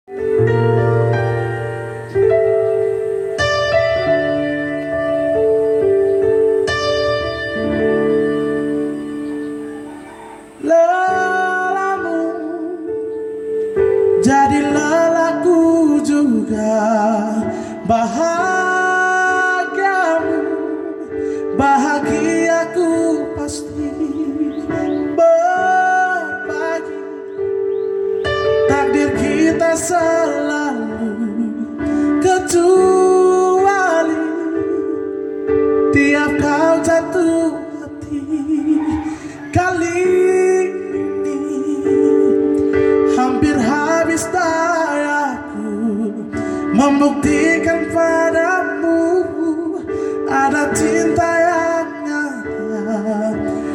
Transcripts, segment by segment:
Lelahmu jadi lelahku juga, bahagiamu bahagiaku pasti berbagi. Takdir kita selalu kecuali tiap kau jatuh hati. Kali ini hampir habis dayaku membuktikan padamu ada cinta yang nyata,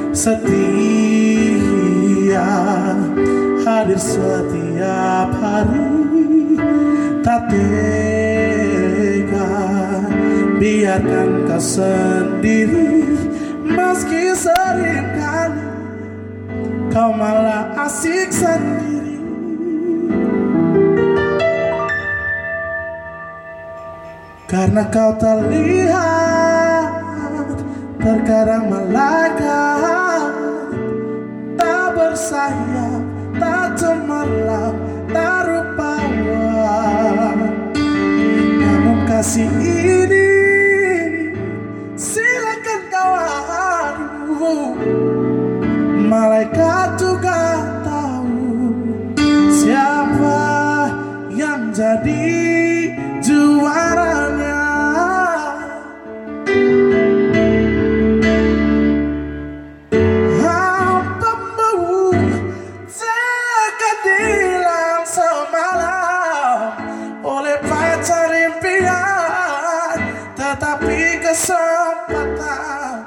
setia, hadir setiap hari. Tak tega biarkan kau sendiri, meski seringkali kau malah asik sendiri. Karena kau terlihat terkadang malaikat, tak bersayap, tak cemerlang, tak rupawan. Namun kasih ini silakan kau adu, malaikat juga tahu siapa yang jadi juaranya. Apamu takkan hilang semalam oleh pacar impian, tetapi kesempatan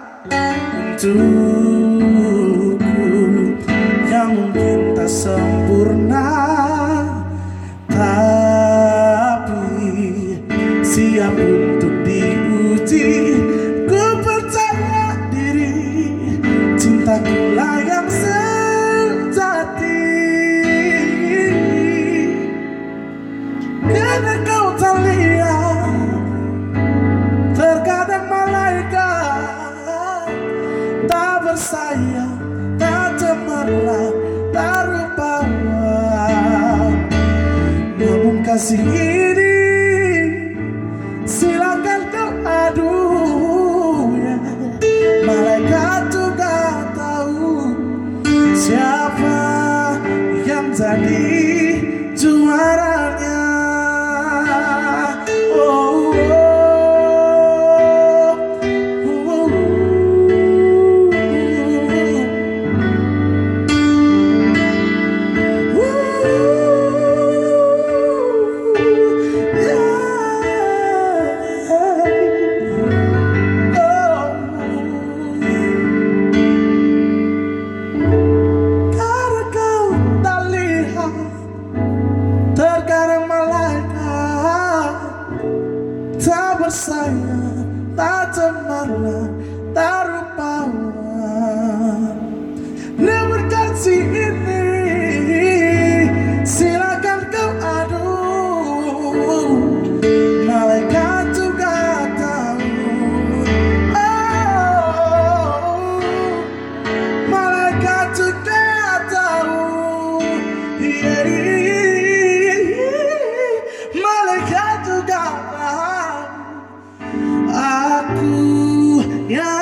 untukku yang mungkin tak sempurna, tapi siap untuk diuji. Ku percaya diri, cintaku lah yang sejati. Karena kau terlihat terkadang malaikat, tak bersayap, tak cemerlang, tak rupawan. Namun kasih ini silakan kau adu, ya. Malaikat juga tahu siapa yang jadi juaranya. Oh, terkadang malaikat, tak bersayap, tak cemerlang, tak rupawan. Namun kasih ini silakan kau adu, malaikat juga tahu. Oh, malaikat juga tahu. Malaikat juga tahu aku yang